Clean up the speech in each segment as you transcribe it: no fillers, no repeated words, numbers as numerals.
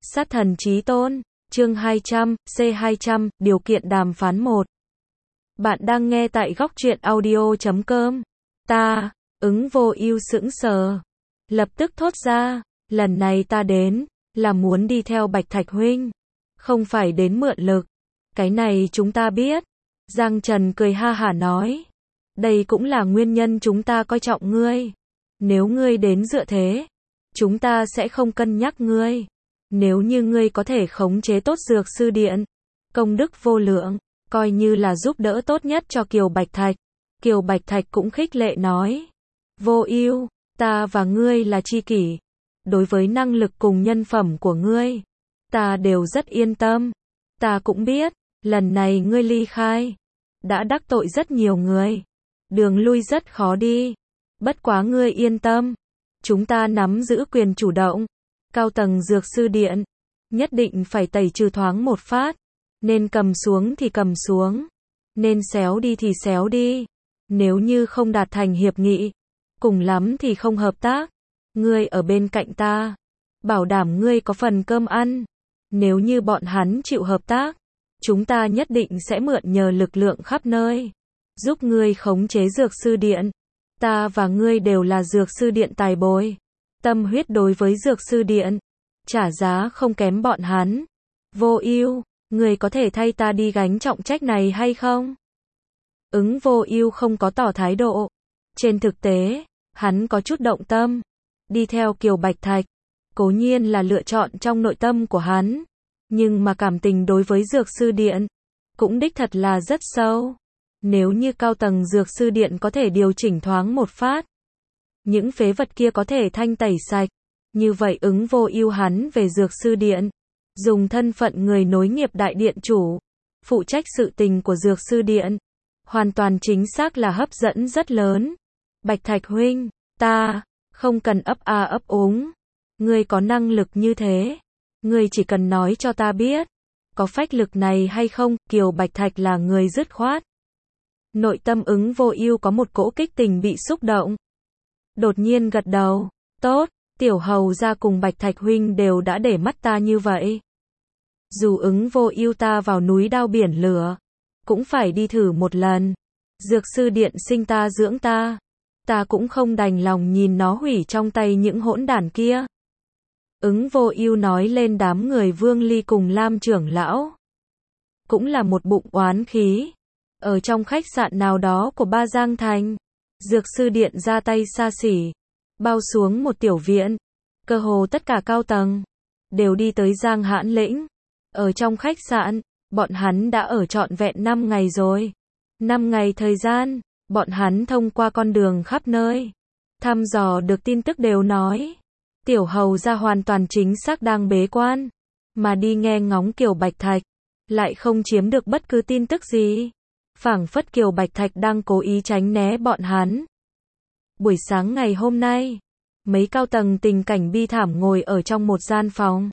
Sát thần chí tôn, chương 200, C200, điều kiện đàm phán 1. Bạn đang nghe tại góc truyện audio.com. Ta, ứng vô ưu sững sờ. Lập tức thốt ra, lần này ta đến, là muốn đi theo Bạch Thạch huynh. Không phải đến mượn lực. Cái này chúng ta biết. Giang Trần cười ha hả nói. Đây cũng là nguyên nhân chúng ta coi trọng ngươi. Nếu ngươi đến dựa thế, chúng ta sẽ không cân nhắc ngươi. Nếu như ngươi có thể khống chế tốt dược sư điện, công đức vô lượng, coi như là giúp đỡ tốt nhất cho Kiều Bạch Thạch. Kiều Bạch Thạch cũng khích lệ nói. Vô ưu, ta và ngươi là tri kỷ. Đối với năng lực cùng nhân phẩm của ngươi, ta đều rất yên tâm. Ta cũng biết, lần này ngươi ly khai, đã đắc tội rất nhiều người. Đường lui rất khó đi. Bất quá ngươi yên tâm. Chúng ta nắm giữ quyền chủ động. Cao tầng dược sư điện, nhất định phải tẩy trừ thoáng một phát. Nên cầm xuống thì cầm xuống. Nên xéo đi thì xéo đi. Nếu như không đạt thành hiệp nghị, cùng lắm thì không hợp tác. Ngươi ở bên cạnh ta, bảo đảm ngươi có phần cơm ăn. Nếu như bọn hắn chịu hợp tác, chúng ta nhất định sẽ mượn nhờ lực lượng khắp nơi, giúp ngươi khống chế dược sư điện. Ta và ngươi đều là dược sư điện tài bồi. Tâm huyết đối với dược sư điện, trả giá không kém bọn hắn. Vô ưu, ngươi có thể thay ta đi gánh trọng trách này hay không? Ứng vô ưu không có tỏ thái độ. Trên thực tế, hắn có chút động tâm. Đi theo Kiều Bạch Thạch, cố nhiên là lựa chọn trong nội tâm của hắn. Nhưng mà cảm tình đối với dược sư điện, cũng đích thật là rất sâu. Nếu như cao tầng dược sư điện có thể điều chỉnh thoáng một phát, những phế vật kia có thể thanh tẩy sạch. Như vậy ứng vô ưu hắn về dược sư điện, dùng thân phận người nối nghiệp đại điện chủ, phụ trách sự tình của dược sư điện, hoàn toàn chính xác là hấp dẫn rất lớn. Bạch Thạch huynh, ta không cần ấp a ấp úng. Ngươi có năng lực như thế, ngươi chỉ cần nói cho ta biết, có phách lực này hay không. Kiều Bạch Thạch là người dứt khoát. Nội tâm ứng vô ưu có một cỗ kích tình bị xúc động. Đột nhiên gật đầu. Tốt, tiểu hầu ra cùng Bạch Thạch huynh đều đã để mắt ta như vậy. Dù ứng vô ưu ta vào núi đao biển lửa, cũng phải đi thử một lần. Dược sư điện sinh ta dưỡng ta, ta cũng không đành lòng nhìn nó hủy trong tay những hỗn đản kia. Ứng vô ưu nói lên đám người Vương Ly cùng Lam trưởng lão. Cũng là một bụng oán khí. Ở trong khách sạn nào đó của Ba Giang Thành, dược sư điện ra tay xa xỉ, bao xuống một tiểu viện. Cơ hồ tất cả cao tầng đều đi tới Giang Hãn Lĩnh. Ở trong khách sạn, bọn hắn đã ở trọn vẹn 5 ngày rồi. 5 ngày thời gian, bọn hắn thông qua con đường khắp nơi, thăm dò được tin tức đều nói, tiểu hầu ra hoàn toàn chính xác đang bế quan, mà đi nghe ngóng Kiều Bạch Thạch, lại không chiếm được bất cứ tin tức gì. Phảng phất Kiều Bạch Thạch đang cố ý tránh né bọn hắn. Buổi sáng ngày hôm nay, mấy cao tầng tình cảnh bi thảm ngồi ở trong một gian phòng,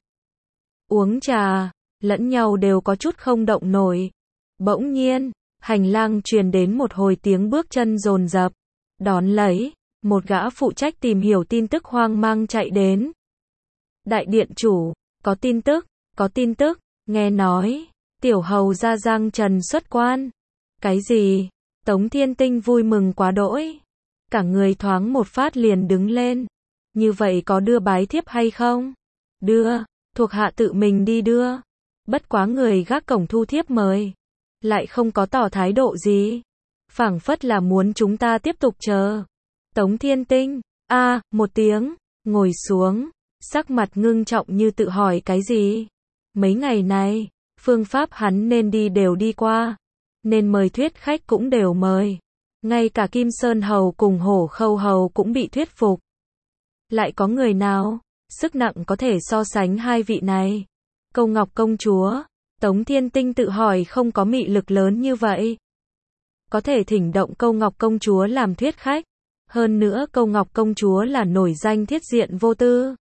uống trà, lẫn nhau đều có chút không động nổi. Bỗng nhiên, hành lang truyền đến một hồi tiếng bước chân dồn dập. Đón lấy, một gã phụ trách tìm hiểu tin tức hoang mang chạy đến. Đại điện chủ, có tin tức, nghe nói, tiểu hầu ra Giang Trần xuất quan. Cái gì? Tống Thiên Tinh vui mừng quá đỗi. Cả người thoáng một phát liền đứng lên. Như vậy có đưa bái thiếp hay không? Đưa, thuộc hạ tự mình đi đưa. Bất quá người gác cổng thu thiếp mời, lại không có tỏ thái độ gì. Phảng phất là muốn chúng ta tiếp tục chờ. Tống Thiên Tinh, một tiếng, ngồi xuống, sắc mặt ngưng trọng như tự hỏi cái gì. Mấy ngày này, phương pháp hắn nên đi đều đi qua, nên mời thuyết khách cũng đều mời. Ngay cả Kim Sơn Hầu cùng Hổ Khâu Hầu cũng bị thuyết phục. Lại có người nào, sức nặng có thể so sánh hai vị này? Câu Ngọc công chúa, Tống Thiên Tinh tự hỏi không có mị lực lớn như vậy. Có thể thỉnh động Câu Ngọc công chúa làm thuyết khách. Hơn nữa Câu Ngọc công chúa là nổi danh thiết diện vô tư.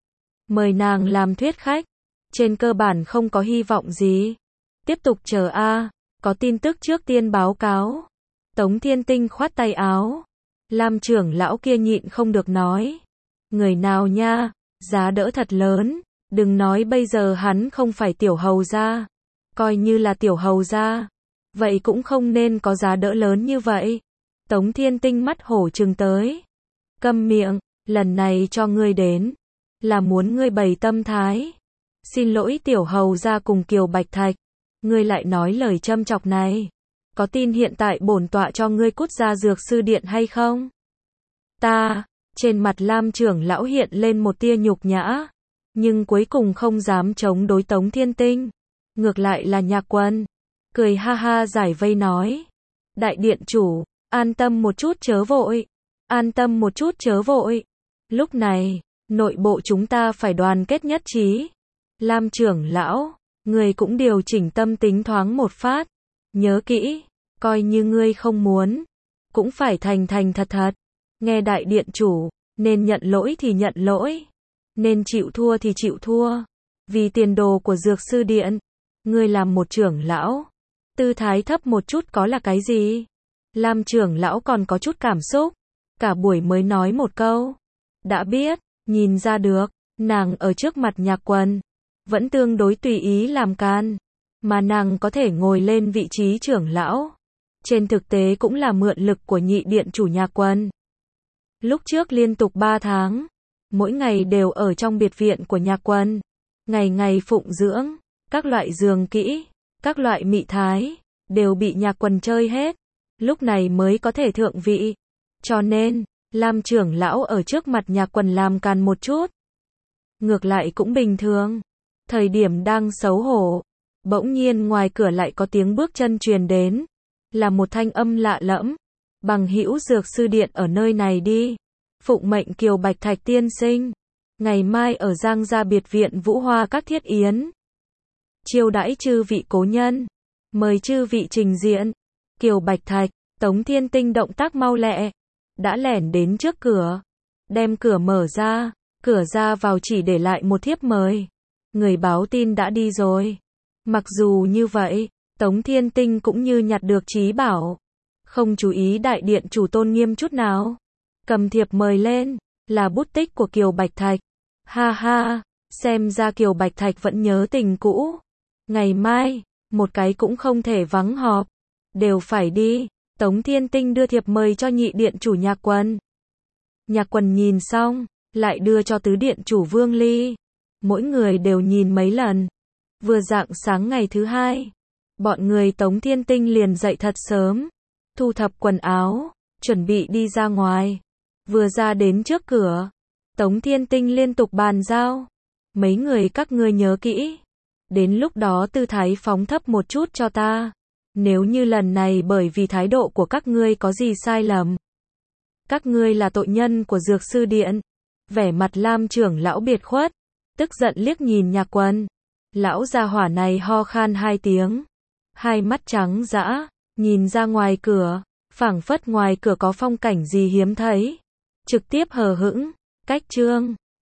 Mời nàng làm thuyết khách, trên cơ bản không có hy vọng gì. Tiếp tục chờ có tin tức trước tiên báo cáo. Tống Thiên Tinh khoát tay áo. Lam trưởng lão kia nhịn không được nói. Người nào nha, giá đỡ thật lớn, Đừng nói bây giờ hắn không phải tiểu hầu gia, coi như là tiểu hầu gia, vậy cũng không nên có giá đỡ lớn như vậy. Tống Thiên Tinh mắt hổ trừng tới. Câm miệng, lần này cho ngươi đến, là muốn ngươi bày tâm thái. Xin lỗi tiểu hầu gia cùng Kiều Bạch Thạch, ngươi lại nói lời châm chọc này. Có tin hiện tại bổn tọa cho ngươi cút ra dược sư điện hay không? Trên mặt Lam trưởng lão hiện lên một tia nhục nhã, nhưng cuối cùng không dám chống đối Tống Thiên Tinh. Ngược lại là Nhạc Quân, cười ha ha giải vây nói. Đại điện chủ, an tâm một chút chớ vội. An tâm một chút chớ vội. Lúc này, nội bộ chúng ta phải đoàn kết nhất trí. Lam trưởng lão, ngươi cũng điều chỉnh tâm tính thoáng một phát. Nhớ kỹ, coi như ngươi không muốn, cũng phải thành thành thật thật. Nghe đại điện chủ, nên nhận lỗi thì nhận lỗi, nên chịu thua thì chịu thua. Vì tiền đồ của dược sư điện, ngươi làm một trưởng lão, tư thái thấp một chút có là cái gì? Lam trưởng lão còn có chút cảm xúc, cả buổi mới nói một câu. Đã biết, nhìn ra được, nàng ở trước mặt Nhạc Quân, vẫn tương đối tùy ý làm can, mà nàng có thể ngồi lên vị trí trưởng lão. Trên thực tế cũng là mượn lực của nhị điện chủ Nhạc Quân. Lúc trước liên tục 3 tháng, mỗi ngày đều ở trong biệt viện của Nhạc Quân, ngày ngày phụng dưỡng, các loại giường kỹ, các loại mị thái, đều bị Nhạc Quân chơi hết, lúc này mới có thể thượng vị. Cho nên, Lam trưởng lão ở trước mặt Nhạc Quân làm càn một chút, ngược lại cũng bình thường. Thời điểm đang xấu hổ, bỗng nhiên ngoài cửa lại có tiếng bước chân truyền đến, là một thanh âm lạ lẫm. Bằng hữu dược sư điện ở nơi này đi. Phụng mệnh Kiều Bạch Thạch tiên sinh, ngày mai ở Giang Gia biệt viện Vũ Hoa các thiết yến, chiêu đãi chư vị cố nhân, mời chư vị trình diện. Kiều Bạch Thạch, Tống Thiên Tinh động tác mau lẹ, đã lẻn đến trước cửa, đem cửa mở ra, cửa ra vào chỉ để lại một thiếp mời. Người báo tin đã đi rồi. Mặc dù như vậy, Tống Thiên Tinh cũng như nhặt được trí bảo, không chú ý đại điện chủ tôn nghiêm chút nào. Cầm thiệp mời lên, là bút tích của Kiều Bạch Thạch. Ha ha, xem ra Kiều Bạch Thạch vẫn nhớ tình cũ. Ngày mai, một cái cũng không thể vắng họp, đều phải đi. Tống Thiên Tinh đưa thiệp mời cho nhị điện chủ Nhạc Quân. Nhạc Quân nhìn xong, lại đưa cho tứ điện chủ Vương Ly. Mỗi người đều nhìn mấy lần. Vừa rạng sáng ngày thứ hai, bọn người Tống Thiên Tinh liền dậy thật sớm, thu thập quần áo, chuẩn bị đi ra ngoài. Vừa ra đến trước cửa, Tống Thiên Tinh liên tục bàn giao. Mấy người các ngươi nhớ kỹ, đến lúc đó tư thái phóng thấp một chút cho ta. Nếu như lần này bởi vì thái độ của các ngươi có gì sai lầm, các ngươi là tội nhân của dược sư điện. Vẻ mặt Lam trưởng lão biệt khuất, tức giận liếc nhìn Nhạc Quân. Lão gia hỏa này ho khan 2 tiếng, hai mắt trắng dã, nhìn ra ngoài cửa, phảng phất ngoài cửa có phong cảnh gì hiếm thấy. Trực tiếp hờ hững, cách chương.